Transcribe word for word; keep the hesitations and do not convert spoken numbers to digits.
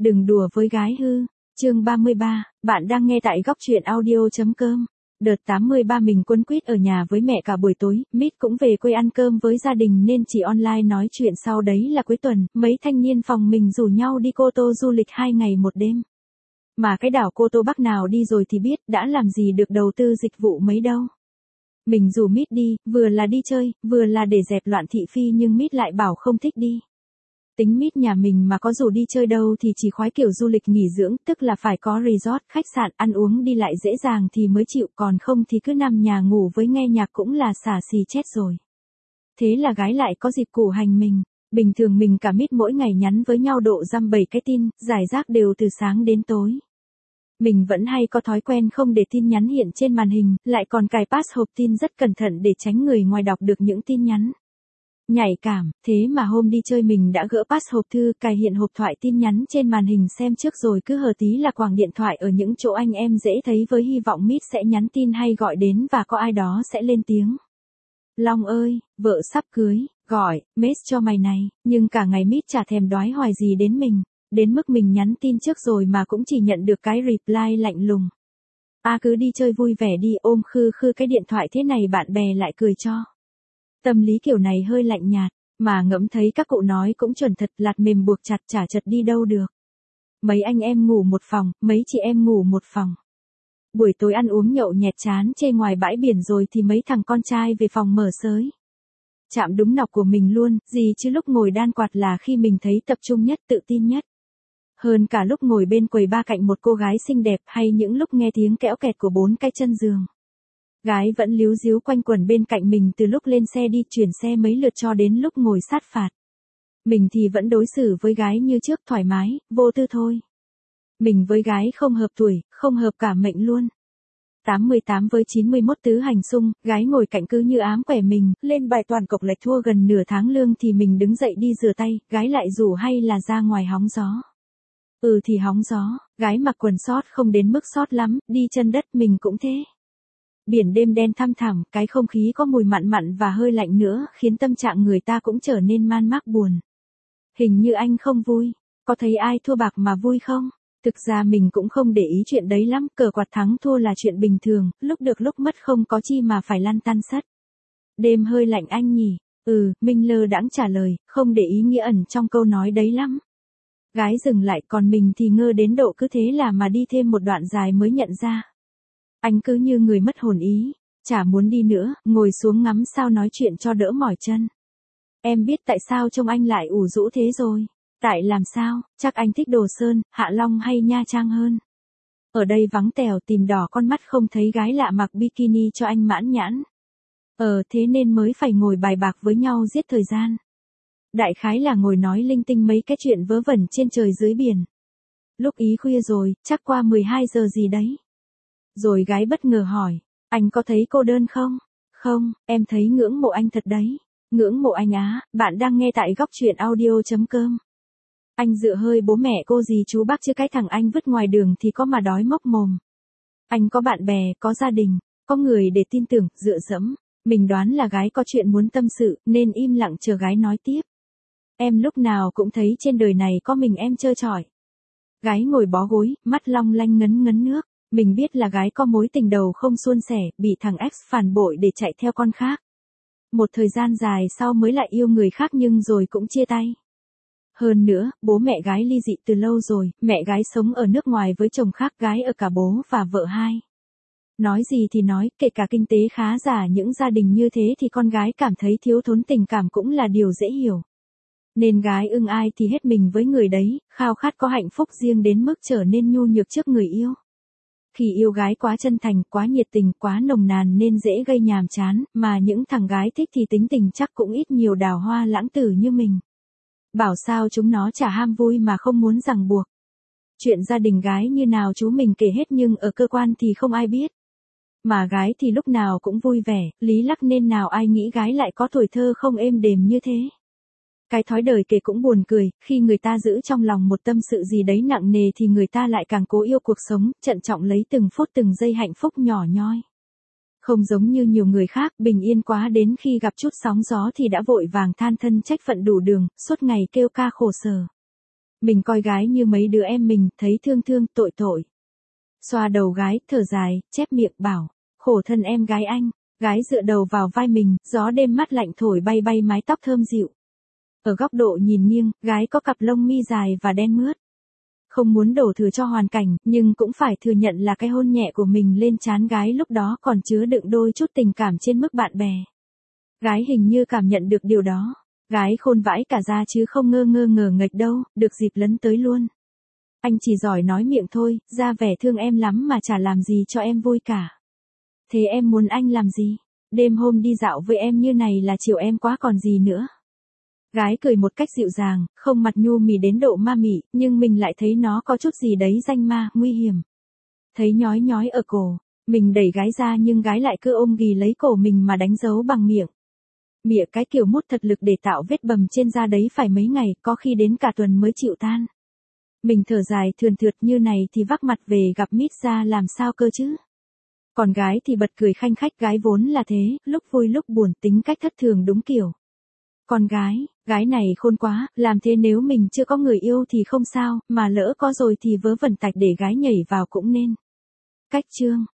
Đừng đùa với gái hư. Chương ba mươi ba, bạn đang nghe tại góc truyện audio.com. Đợt tám mươi ba mình quấn quýt ở nhà với mẹ cả buổi tối, Mít cũng về quê ăn cơm với gia đình nên chỉ online nói chuyện, sau đấy là cuối tuần, mấy thanh niên phòng mình rủ nhau đi Cô Tô du lịch hai ngày một đêm. Mà cái đảo Cô Tô Bắc nào đi rồi thì biết, đã làm gì được đầu tư dịch vụ mấy đâu. Mình rủ Mít đi, vừa là đi chơi, vừa là để dẹp loạn thị phi, nhưng Mít lại bảo không thích đi. Tính Mít nhà mình mà có rủ đi chơi đâu thì chỉ khoái kiểu du lịch nghỉ dưỡng, tức là phải có resort, khách sạn, ăn uống đi lại dễ dàng thì mới chịu, còn không thì cứ nằm nhà ngủ với nghe nhạc cũng là xả xì chết rồi. Thế là gái lại có dịp củ hành mình. Bình thường mình cả Mít mỗi ngày nhắn với nhau độ dăm bảy cái tin, giải rác đều từ sáng đến tối. Mình vẫn hay có thói quen không để tin nhắn hiện trên màn hình, lại còn cài pass hộp tin rất cẩn thận để tránh người ngoài đọc được những tin nhắn nhạy cảm. Thế mà hôm đi chơi mình đã gỡ pass hộp thư, cài hiện hộp thoại tin nhắn trên màn hình xem trước, rồi cứ hờ tí là quàng điện thoại ở những chỗ anh em dễ thấy với hy vọng Mít sẽ nhắn tin hay gọi đến và có ai đó sẽ lên tiếng. Long ơi, vợ sắp cưới, gọi, mess cho mày này, nhưng cả ngày Mít chả thèm đoái hoài gì đến mình, đến mức mình nhắn tin trước rồi mà cũng chỉ nhận được cái reply lạnh lùng. À cứ đi chơi vui vẻ đi, ôm khư khư cái điện thoại thế này bạn bè lại cười cho. Tâm lý kiểu này hơi lạnh nhạt, mà ngẫm thấy các cụ nói cũng chuẩn thật, lạt mềm buộc chặt chả chật đi đâu được. Mấy anh em ngủ một phòng, mấy chị em ngủ một phòng. Buổi tối ăn uống nhậu nhẹt chán chê ngoài bãi biển rồi thì mấy thằng con trai về phòng mở sới. Chạm đúng nọc của mình luôn, gì chứ lúc ngồi đan quạt là khi mình thấy tập trung nhất, tự tin nhất. Hơn cả lúc ngồi bên quầy ba cạnh một cô gái xinh đẹp, hay những lúc nghe tiếng kẽo kẹt của bốn cái chân giường. Gái vẫn líu díu quanh quẩn bên cạnh mình từ lúc lên xe đi chuyển xe mấy lượt cho đến lúc ngồi sát phạt. Mình thì vẫn đối xử với gái như trước, thoải mái, vô tư thôi. Mình với gái không hợp tuổi, không hợp cả mệnh luôn. tám mươi tám với chín mươi mốt tứ hành xung, gái ngồi cạnh cứ như ám quẻ mình, lên bài toàn cộc lệch thua gần nửa tháng lương thì mình đứng dậy đi rửa tay, gái lại rủ hay là ra ngoài hóng gió. Ừ thì hóng gió, gái mặc quần sót không đến mức sót lắm, đi chân đất mình cũng thế. Biển đêm đen thăm thẳm, cái không khí có mùi mặn mặn và hơi lạnh nữa, khiến tâm trạng người ta cũng trở nên man mác buồn. Hình như anh không vui, có thấy ai thua bạc mà vui không? Thực ra mình cũng không để ý chuyện đấy lắm, cờ quạt thắng thua là chuyện bình thường, lúc được lúc mất không có chi mà phải lăn tăn sắt. Đêm hơi lạnh anh nhỉ? Ừ, Minh lơ đãng trả lời, không để ý nghĩa ẩn trong câu nói đấy lắm. Gái dừng lại, còn mình thì ngơ đến độ cứ thế là mà đi thêm một đoạn dài mới nhận ra. Anh cứ như người mất hồn ý, chả muốn đi nữa, ngồi xuống ngắm sao nói chuyện cho đỡ mỏi chân. Em biết tại sao trông anh lại ủ rũ thế rồi. Tại làm sao, chắc anh thích Đồ Sơn, Hạ Long hay Nha Trang hơn. Ở đây vắng tẻo, tìm đỏ con mắt không thấy gái lạ mặc bikini cho anh mãn nhãn. Ờ thế nên mới phải ngồi bài bạc với nhau giết thời gian. Đại khái là ngồi nói linh tinh mấy cái chuyện vớ vẩn trên trời dưới biển. Lúc ý khuya rồi, chắc qua mười hai giờ gì đấy. Rồi gái bất ngờ hỏi, anh có thấy cô đơn không? Không, em thấy ngưỡng mộ anh thật đấy. Ngưỡng mộ anh á, bạn đang nghe tại góc truyện audio.com. Anh dựa hơi bố mẹ cô dì chú bác chứ cái thằng anh vứt ngoài đường thì có mà đói mốc mồm. Anh có bạn bè, có gia đình, có người để tin tưởng, dựa dẫm. Mình đoán là gái có chuyện muốn tâm sự, nên im lặng chờ gái nói tiếp. Em lúc nào cũng thấy trên đời này có mình em trơ trọi. Gái ngồi bó gối, mắt long lanh ngấn ngấn nước. Mình biết là gái có mối tình đầu không suôn sẻ, bị thằng ex phản bội để chạy theo con khác. Một thời gian dài sau mới lại yêu người khác nhưng rồi cũng chia tay. Hơn nữa, bố mẹ gái ly dị từ lâu rồi, mẹ gái sống ở nước ngoài với chồng khác, gái ở cả bố và vợ hai. Nói gì thì nói, kể cả kinh tế khá giả những gia đình như thế thì con gái cảm thấy thiếu thốn tình cảm cũng là điều dễ hiểu. Nên gái ưng ai thì hết mình với người đấy, khao khát có hạnh phúc riêng đến mức trở nên nhu nhược trước người yêu. Khi yêu gái quá chân thành, quá nhiệt tình, quá nồng nàn nên dễ gây nhàm chán, mà những thằng gái thích thì tính tình chắc cũng ít nhiều đào hoa lãng tử như mình. Bảo sao chúng nó chả ham vui mà không muốn ràng buộc. Chuyện gia đình gái như nào chú mình kể hết nhưng ở cơ quan thì không ai biết. Mà gái thì lúc nào cũng vui vẻ, lý lắc nên nào ai nghĩ gái lại có tuổi thơ không êm đềm như thế. Cái thói đời kể cũng buồn cười, khi người ta giữ trong lòng một tâm sự gì đấy nặng nề thì người ta lại càng cố yêu cuộc sống, trân trọng lấy từng phút từng giây hạnh phúc nhỏ nhoi. Không giống như nhiều người khác, bình yên quá đến khi gặp chút sóng gió thì đã vội vàng than thân trách phận đủ đường, suốt ngày kêu ca khổ sở. Mình coi gái như mấy đứa em mình, thấy thương thương, tội tội. Xoa đầu gái, thở dài, chép miệng bảo, khổ thân em gái anh. Gái dựa đầu vào vai mình, gió đêm mát lạnh thổi bay bay mái tóc thơm dịu. Ở góc độ nhìn nghiêng, gái có cặp lông mi dài và đen mướt. Không muốn đổ thừa cho hoàn cảnh, nhưng cũng phải thừa nhận là cái hôn nhẹ của mình lên trán gái lúc đó còn chứa đựng đôi chút tình cảm trên mức bạn bè. Gái hình như cảm nhận được điều đó. Gái khôn vãi cả ra chứ không ngơ ngơ ngờ nghệch đâu, được dịp lấn tới luôn. Anh chỉ giỏi nói miệng thôi, ra vẻ thương em lắm mà chả làm gì cho em vui cả. Thế em muốn anh làm gì? Đêm hôm đi dạo với em như này là chiều em quá còn gì nữa. Gái cười một cách dịu dàng, không mặt nhu mì đến độ ma mị, nhưng mình lại thấy nó có chút gì đấy danh ma, nguy hiểm. Thấy nhói nhói ở cổ, mình đẩy gái ra nhưng gái lại cứ ôm ghì lấy cổ mình mà đánh dấu bằng miệng. Mỉa cái kiểu mút thật lực để tạo vết bầm trên da đấy phải mấy ngày, có khi đến cả tuần mới chịu tan. Mình thở dài thườn thượt như này thì vác mặt về gặp mít ra làm sao cơ chứ. Còn gái thì bật cười khanh khách, gái vốn là thế, lúc vui lúc buồn, tính cách thất thường đúng kiểu. Con gái, gái này khôn quá, làm thế nếu mình chưa có người yêu thì không sao, mà lỡ có rồi thì vớ vẩn tạch để gái nhảy vào cũng nên. Cách chương